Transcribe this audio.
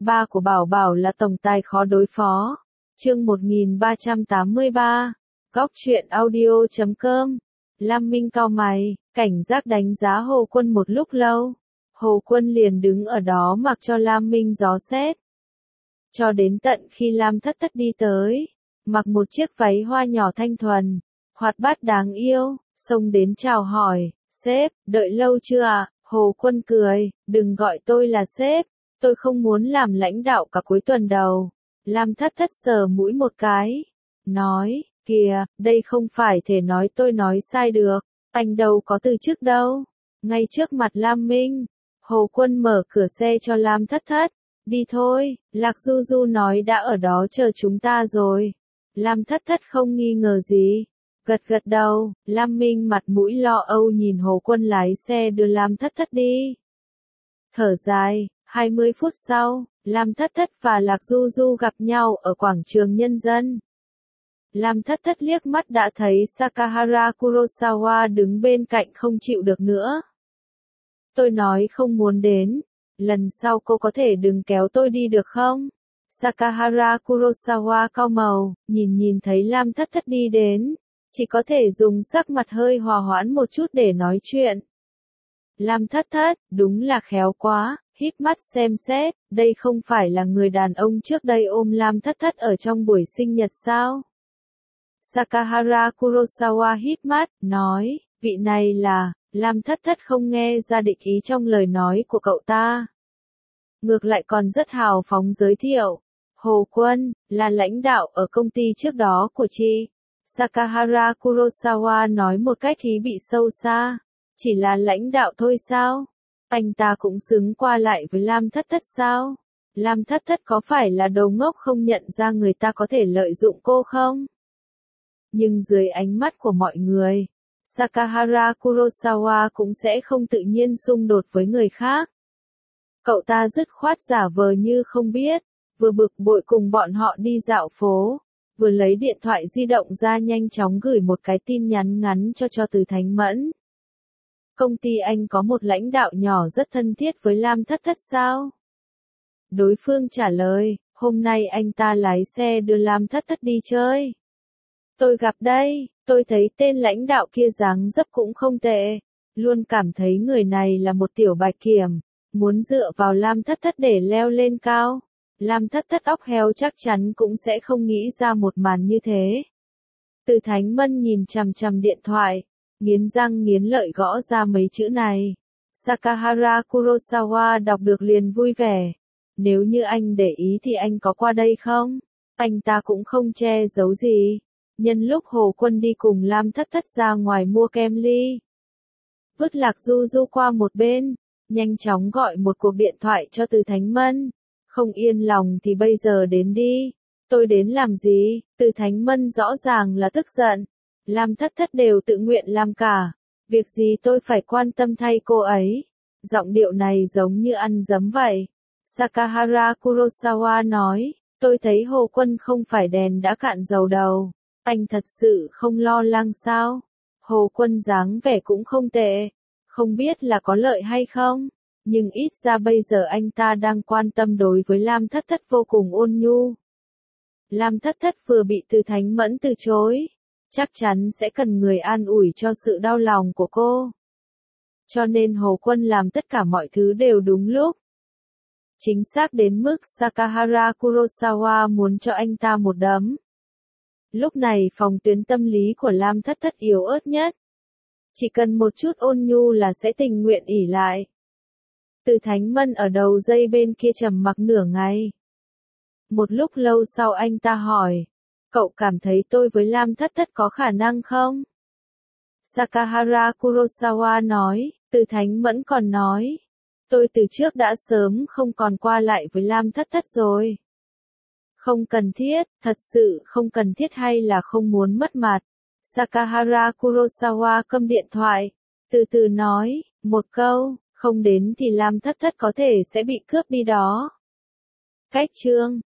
ba của Bảo Bảo là tổng tài khó đối phó. Chương 1383. Góc truyện audio.com. Lam Minh cau mày, cảnh giác đánh giá Hồ Quân một lúc lâu. Hồ Quân liền đứng ở đó mặc cho Lam Minh dò xét. Cho đến tận khi Lam Thất Thất đi tới, mặc một chiếc váy hoa nhỏ thanh thuần, hoạt bát đáng yêu, xông đến chào hỏi, sếp, đợi lâu chưa ạ? Hồ Quân cười, đừng gọi tôi là sếp, tôi không muốn làm lãnh đạo cả cuối tuần đầu. Lam Thất Thất sờ mũi một cái, nói, kìa, đây không phải thể nói tôi nói sai được, anh đâu có từ chức đâu. Ngay trước mặt Lam Minh, Hồ Quân mở cửa xe cho Lam Thất Thất, đi thôi, Lạc Du Du nói đã ở đó chờ chúng ta rồi. Lam Thất Thất không nghi ngờ gì, gật gật đầu. Lam Minh mặt mũi lo âu nhìn Hồ Quân lái xe đưa Lam Thất Thất đi. Thở dài, 20 phút sau, Lam Thất Thất và Lạc Du Du gặp nhau ở quảng trường nhân dân. Lam Thất Thất liếc mắt đã thấy Sakahara Kurosawa đứng bên cạnh không chịu được nữa. Tôi nói không muốn đến, lần sau cô có thể đừng kéo tôi đi được không? Sakahara Kurosawa cau mày, nhìn thấy Lam Thất Thất đi đến, chỉ có thể dùng sắc mặt hơi hòa hoãn một chút để nói chuyện. Lam Thất Thất, đúng là khéo quá, híp mắt xem xét, đây không phải là người đàn ông trước đây ôm Lam Thất Thất ở trong buổi sinh nhật sao? Sakahara Kurosawa híp mắt, nói, vị này là, Lam Thất Thất không nghe ra địch ý trong lời nói của cậu ta. Ngược lại còn rất hào phóng giới thiệu, Hồ Quân, là lãnh đạo ở công ty trước đó của chị. Sakahara Kurosawa nói một cách ý bị sâu xa, chỉ là lãnh đạo thôi sao? Anh ta cũng xứng qua lại với Lam Thất Thất sao? Lam Thất Thất có phải là đồ ngốc không nhận ra người ta có thể lợi dụng cô không? Nhưng dưới ánh mắt của mọi người, Sakahara Kurosawa cũng sẽ không tự nhiên xung đột với người khác. Cậu ta dứt khoát giả vờ như không biết, vừa bực bội cùng bọn họ đi dạo phố, vừa lấy điện thoại di động ra nhanh chóng gửi một cái tin nhắn ngắn cho Từ Thánh Mẫn. Công ty anh có một lãnh đạo nhỏ rất thân thiết với Lam Thất Thất sao? Đối phương trả lời, hôm nay anh ta lái xe đưa Lam Thất Thất đi chơi. Tôi gặp đây, tôi thấy tên lãnh đạo kia dáng dấp cũng không tệ, luôn cảm thấy người này là một tiểu bạch kiểm, muốn dựa vào Lam Thất Thất để leo lên cao. Lam Thất Thất óc heo chắc chắn cũng sẽ không nghĩ ra một màn như thế. Từ Thánh Mân nhìn chằm chằm điện thoại, nghiến răng nghiến lợi gõ ra mấy chữ này. Sakahara Kurosawa đọc được liền vui vẻ. Nếu như anh để ý thì anh có qua đây không? Anh ta cũng không che giấu gì. Nhân lúc Hồ Quân đi cùng Lam Thất Thất ra ngoài mua kem ly, vứt Lạc Du Du qua một bên, nhanh chóng gọi một cuộc điện thoại cho Từ Thánh Mân. Không yên lòng thì bây giờ đến đi. Tôi đến làm gì? Từ Thánh Mân rõ ràng là tức giận. Lam Thất Thất đều tự nguyện làm cả. Việc gì tôi phải quan tâm thay cô ấy? Giọng điệu này giống như ăn dấm vậy. Sakahara Kurosawa nói, tôi thấy Hồ Quân không phải đèn đã cạn dầu đâu. Anh thật sự không lo lắng sao? Hồ Quân dáng vẻ cũng không tệ. Không biết là có lợi hay không? Nhưng ít ra bây giờ anh ta đang quan tâm đối với Lam Thất Thất vô cùng ôn nhu. Lam Thất Thất vừa bị Từ Thánh Mẫn từ chối, chắc chắn sẽ cần người an ủi cho sự đau lòng của cô. Cho nên Hồ Quân làm tất cả mọi thứ đều đúng lúc. Chính xác đến mức Sakahara Kurosawa muốn cho anh ta một đấm. Lúc này phòng tuyến tâm lý của Lam Thất Thất yếu ớt nhất. Chỉ cần một chút ôn nhu là sẽ tình nguyện ỷ lại. Từ Thánh Mân ở đầu dây bên kia trầm mặc nửa ngày. Một lúc lâu sau anh ta hỏi, cậu cảm thấy tôi với Lam Thất Thất có khả năng không? Sakahara Kurosawa nói, Từ Thánh Mẫn còn nói, tôi từ trước đã sớm không còn qua lại với Lam Thất Thất rồi. Không cần thiết, thật sự không cần thiết hay là không muốn mất mặt. Sakahara Kurosawa câm điện thoại, từ từ nói, một câu, không đến thì Lam Thất Thất có thể sẽ bị cướp đi đó. Cách chương